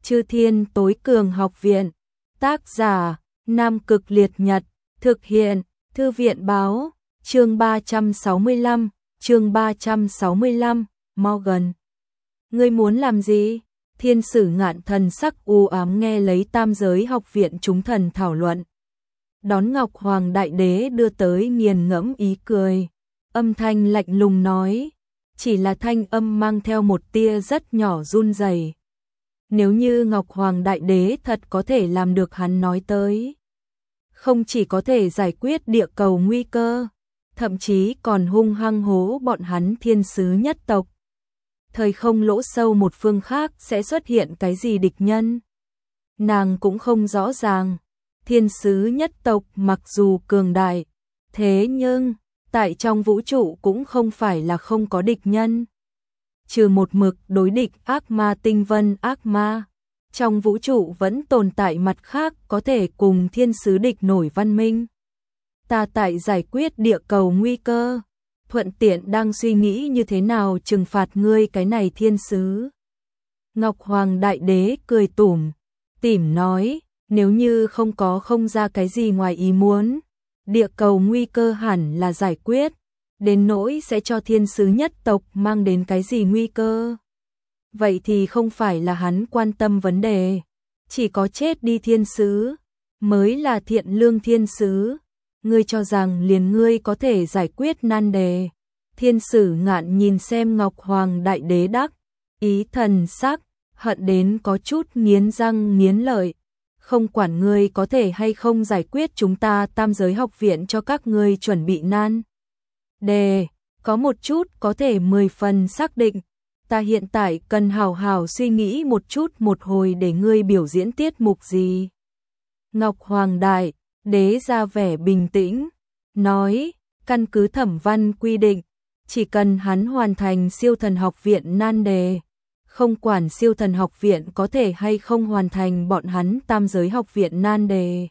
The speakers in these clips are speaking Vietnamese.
Chư Thiên Tối Cường Học Viện. Tác giả: Nam Cực Liệt Nhật. Thực hiện: Thư viện báo. Chương 365, Morgan. Ngươi muốn làm gì? Thiên Sử Ngạn thần sắc u ám nghe lấy Tam Giới Học Viện chúng thần thảo luận. Đón Ngọc Hoàng Đại Đế đưa tới nghiền ngẫm ý cười. Âm thanh lạnh lùng nói, chỉ là thanh âm mang theo một tia rất nhỏ run rẩy. Nếu như Ngọc Hoàng Đại Đế thật có thể làm được hắn nói tới, không chỉ có thể giải quyết địa cầu nguy cơ, thậm chí còn hung hăng hố bọn hắn thiên sứ nhất tộc. Thời không lỗ sâu một phương khác sẽ xuất hiện cái gì địch nhân? Nàng cũng không rõ ràng. Thiên sứ nhất tộc mặc dù cường đại, thế nhưng tại trong vũ trụ cũng không phải là không có địch nhân. Trừ một mực đối địch ác ma tinh vân ác ma, trong vũ trụ vẫn tồn tại mặt khác có thể cùng thiên sứ địch nổi văn minh. Ta tại giải quyết địa cầu nguy cơ, thuận tiện đang suy nghĩ như thế nào trừng phạt ngươi cái này thiên sứ. Ngọc Hoàng Đại Đế cười tủm tỉm nói, nếu như không ra cái gì ngoài ý muốn, địa cầu nguy cơ hẳn là giải quyết, đến nỗi sẽ cho thiên sứ nhất tộc mang đến cái gì nguy cơ. Vậy thì không phải là hắn quan tâm vấn đề, chỉ có chết đi thiên sứ mới là thiện lương thiên sứ. Ngươi cho rằng liền ngươi có thể giải quyết nan đề? Thiên Sử Ngạn nhìn xem Ngọc Hoàng Đại Đế đắc ý thần sắc, hận đến có chút nghiến răng nghiến lợi. Không quản ngươi có thể hay không giải quyết, chúng ta Tam Giới Học Viện cho các ngươi chuẩn bị nan đề, có một chút có thể 10 phần xác định. Ta hiện tại cần hào hào suy nghĩ một chút một hồi để ngươi biểu diễn tiết mục gì. Ngọc Hoàng Đại Đế ra vẻ bình tĩnh, nói, căn cứ thẩm văn quy định, chỉ cần hắn hoàn thành Siêu Thần Học Viện nan đề, không quản Siêu Thần Học Viện có thể hay không hoàn thành bọn hắn Tam Giới Học Viện nan đề,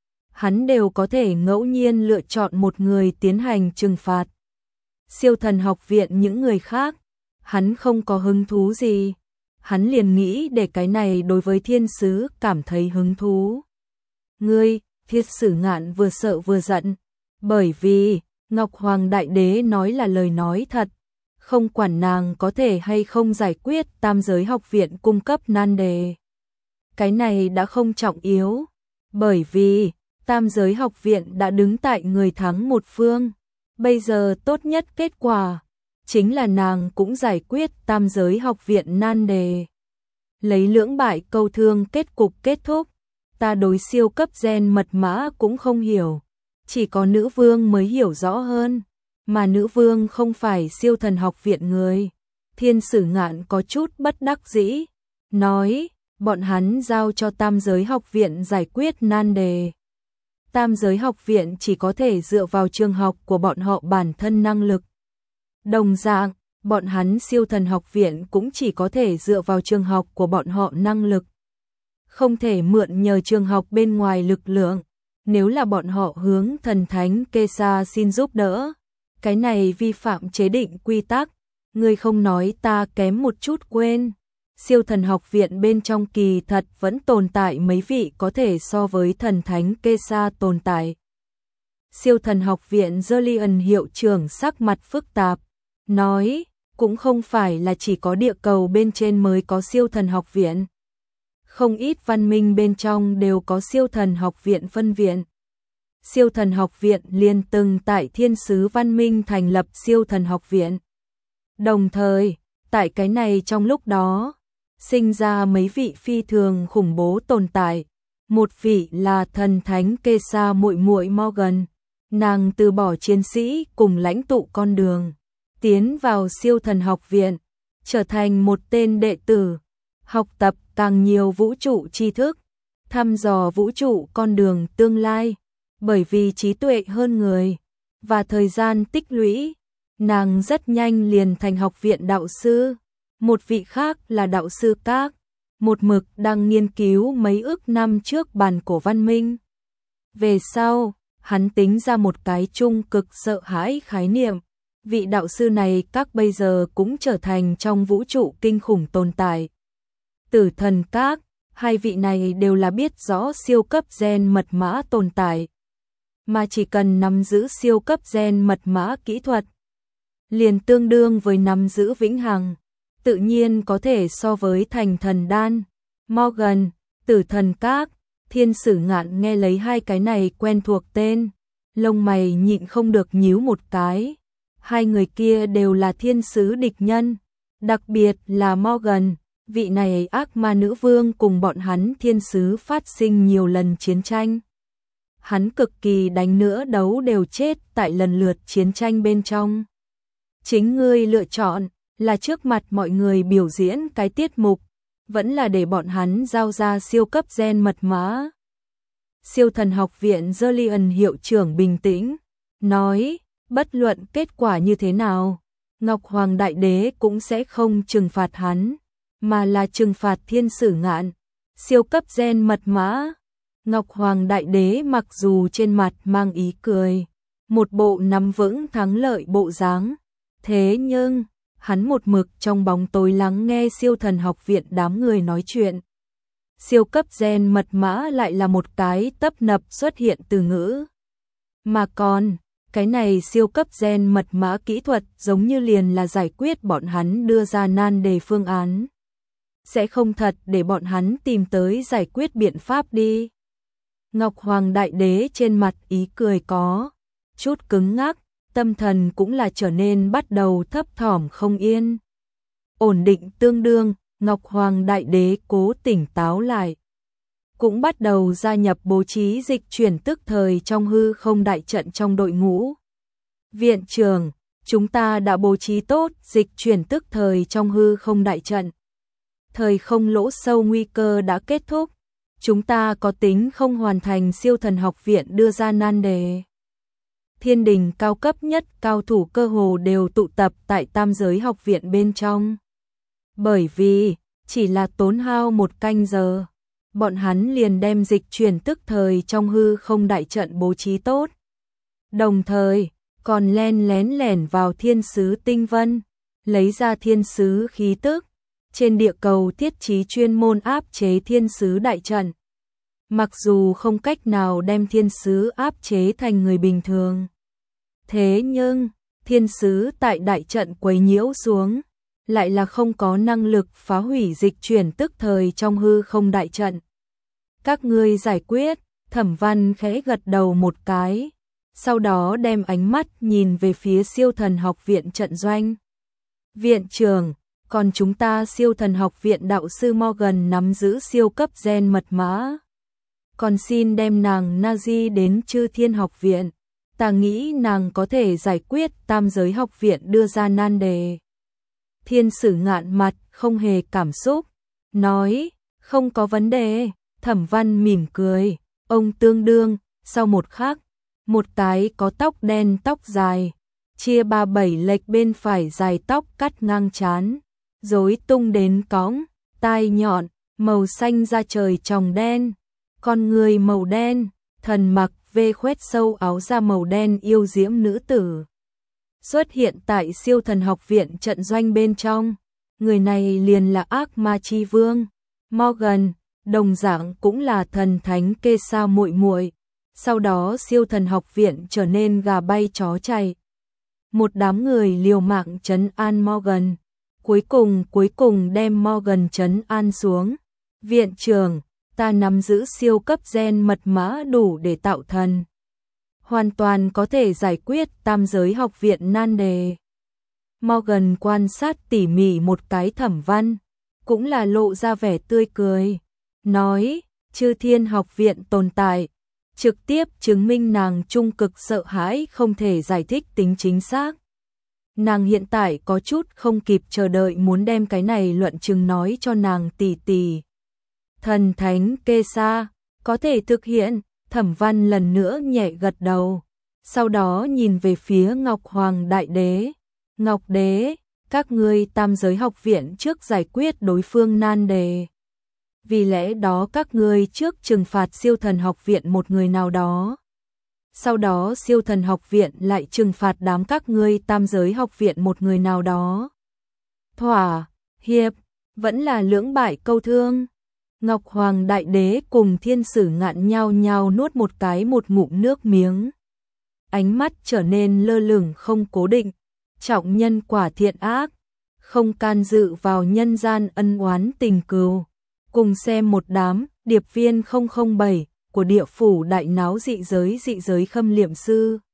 hắn đều có thể ngẫu nhiên lựa chọn một người tiến hành trừng phạt. Siêu Thần Học Viện những người khác, hắn không có hứng thú gì, hắn liền nghĩ để cái này đối với thiên sứ cảm thấy hứng thú. Ngươi, Thiên Sử Ngạn vừa sợ vừa giận, bởi vì Ngọc Hoàng Đại Đế nói là lời nói thật, không quản nàng có thể hay không giải quyết Tam Giới Học Viện cung cấp nan đề. Cái này đã không trọng yếu, bởi vì Tam Giới Học Viện đã đứng tại người thắng một phương. Bây giờ tốt nhất kết quả chính là nàng cũng giải quyết Tam Giới Học Viện nan đề. Lấy lưỡng bại câu thương kết cục kết thúc. Ta đối siêu cấp gen mật mã cũng không hiểu, chỉ có nữ vương mới hiểu rõ hơn, mà nữ vương không phải Siêu Thần Học Viện người. Thiên Sử Ngạn có chút bất đắc dĩ, nói, bọn hắn giao cho Tam Giới Học Viện giải quyết nan đề. Tam Giới Học Viện chỉ có thể dựa vào trường học của bọn họ bản thân năng lực. Đồng dạng, bọn hắn Siêu Thần Học Viện cũng chỉ có thể dựa vào trường học của bọn họ năng lực. Không thể mượn nhờ trường học bên ngoài lực lượng. Nếu là bọn họ hướng thần thánh Kesa xin giúp đỡ, cái này vi phạm chế định quy tắc. Ngươi không nói ta kém một chút quên. Siêu Thần Học Viện bên trong kỳ thật vẫn tồn tại mấy vị có thể so với thần thánh Kesa tồn tại. Siêu Thần Học Viện Julian hiệu trưởng sắc mặt phức tạp, nói, cũng không phải là chỉ có địa cầu bên trên mới có Siêu Thần Học Viện. Không ít văn minh bên trong đều có Siêu Thần Học Viện phân viện. Siêu Thần Học Viện liền từng tại thiên sứ văn minh thành lập Siêu Thần Học Viện. Đồng thời, tại cái này trong lúc đó, sinh ra mấy vị phi thường khủng bố tồn tại. Một vị là thần thánh Kesa muội muội Morgan, nàng từ bỏ chiến sĩ cùng lãnh tụ con đường, tiến vào Siêu Thần Học Viện, trở thành một tên đệ tử, học tập càng nhiều vũ trụ tri thức, thăm dò vũ trụ con đường tương lai. Bởi vì trí tuệ hơn người và thời gian tích lũy, nàng rất nhanh liền thành học viện đạo sư. Một vị khác là đạo sư Các, một mực đang nghiên cứu mấy ức năm trước bản cổ văn minh. Về sau, hắn tính ra một cái trung cực sợ hãi khái niệm. Vị đạo sư này Các bây giờ cũng trở thành trong vũ trụ kinh khủng tồn tại. Tử thần Các, Hai vị này đều là biết rõ siêu cấp gen mật mã tồn tại, mà chỉ cần nắm giữ siêu cấp gen mật mã kỹ thuật, liền tương đương với nắm giữ vĩnh hằng, tự nhiên có thể so với thành thần đan. Morgan, Tử Thần Các, Thiên Sử Ngạn nghe lấy hai cái này quen thuộc tên, lông mày nhịn không được nhíu một cái. Hai người kia đều là thiên sứ địch nhân, đặc biệt là Morgan, vị này ác ma nữ vương cùng bọn hắn thiên sứ phát sinh nhiều lần chiến tranh. Hắn cực kỳ đánh nữa đấu đều chết tại lần lượt chiến tranh bên trong. Chính ngươi lựa chọn là trước mặt mọi người biểu diễn cái tiết mục, vẫn là để bọn hắn giao ra siêu cấp gen mật mã. Siêu thần học viện Julian hiệu trưởng bình tĩnh, nói, bất luận kết quả như thế nào, Ngọc Hoàng Đại Đế cũng sẽ không trừng phạt hắn, mà là trừng phạt Thiên Sử Ngạn, siêu cấp gen mật mã. Ngọc Hoàng Đại Đế mặc dù trên mặt mang ý cười, một bộ nắm vững thắng lợi bộ dáng, thế nhưng hắn một mực trong bóng tối lắng nghe siêu thần học viện đám người nói chuyện. Siêu cấp gen mật mã lại là một cái tấp nập xuất hiện từ ngữ. Mà còn, cái này siêu cấp gen mật mã kỹ thuật giống như liền là giải quyết bọn hắn đưa ra nan đề phương án. Sẽ không thật để bọn hắn tìm tới giải quyết biện pháp đi. Ngọc Hoàng Đại Đế trên mặt ý cười có chút cứng ngắc, tâm thần cũng là trở nên bắt đầu thấp thỏm không yên. Ổn định tương đương, Ngọc Hoàng Đại Đế cố tỉnh táo lại. Cũng bắt đầu gia nhập bố trí dịch chuyển tức thời trong hư không đại trận trong đội ngũ. Viện trưởng, chúng ta đã bố trí tốt dịch chuyển tức thời trong hư không đại trận. Thời không lỗ sâu nguy cơ đã kết thúc. Chúng ta có tính không hoàn thành siêu thần học viện đưa ra nan đề. Thiên đình cao cấp nhất cao thủ cơ hồ đều tụ tập tại Tam Giới học viện bên trong. Bởi vì, chỉ là tốn hao một canh giờ, bọn hắn liền đem dịch chuyển tức thời trong hư không đại trận bố trí tốt. Đồng thời, còn len lén lẻn vào thiên sứ tinh vân, lấy ra thiên sứ khí tức. Trên địa cầu thiết trí chuyên môn áp chế thiên sứ đại trận. Mặc dù không cách nào đem thiên sứ áp chế thành người bình thường. Thế nhưng, thiên sứ tại đại trận quấy nhiễu xuống, lại là không có năng lực phá hủy dịch chuyển tức thời trong hư không đại trận. Các ngươi giải quyết, Thẩm Văn khẽ gật đầu một cái, sau đó đem ánh mắt nhìn về phía siêu thần học viện trận doanh. Viện trưởng, còn chúng ta siêu thần học viện đạo sư Morgan nắm giữ siêu cấp gen mật mã. Còn xin đem nàng Nazi đến Chư Thiên học viện. Ta nghĩ nàng có thể giải quyết Tam Giới học viện đưa ra nan đề. Thiên Sử Ngạn mặt không hề cảm xúc, nói, không có vấn đề. Thẩm Văn mỉm cười, ông tương đương, sau một khắc, một cái có tóc đen tóc dài, chia 37 lệch bên phải dài tóc cắt ngang trán, rối tung đến cõng, tai nhọn, màu xanh da trời tròng đen, con người màu đen, thần mặc vê khoét sâu áo da màu đen yêu diễm nữ tử. Xuất hiện tại siêu thần học viện trận doanh bên trong, người này liền là ác ma chi vương, Morgan, đồng dạng cũng là thần thánh kê sa muội muội. Sau đó siêu thần học viện trở nên gà bay chó chạy. Một đám người liều mạng trấn an Morgan, cuối cùng đem Morgan trấn an xuống. Viện trưởng, ta nắm giữ siêu cấp gen mật mã đủ để tạo thần. Hoàn toàn có thể giải quyết Tam Giới học viện nan đề. Morgan quan sát tỉ mỉ một cái Thẩm Văn, cũng là lộ ra vẻ tươi cười, nói, Chư Thiên học viện tồn tại, trực tiếp chứng minh nàng trung cực sợ hãi không thể giải thích tính chính xác. Nàng hiện tại có chút không kịp chờ đợi muốn đem cái này luận chứng nói cho nàng tỷ tỷ. Thần thánh kê sa, có thể thực hiện. Thẩm Văn lần nữa nhẹ gật đầu, sau đó nhìn về phía Ngọc Hoàng Đại Đế. Ngọc Đế, các ngươi Tam Giới học viện trước giải quyết đối phương nan đề. Vì lẽ đó các ngươi trước trừng phạt siêu thần học viện một người nào đó. Sau đó siêu thần học viện lại trừng phạt đám các ngươi Tam Giới học viện một người nào đó. Thỏa hiệp, vẫn là lưỡng bại câu thương. Ngọc Hoàng Đại Đế cùng Thiên Sử Ngạn nhao nhao nuốt một ngụm nước miếng. Ánh mắt trở nên lơ lửng không cố định, trọng nhân quả thiện ác, không can dự vào nhân gian ân oán tình cừu. Cùng xem một đám điệp viên 007 của địa phủ đại náo dị giới Khâm Liệm Sư.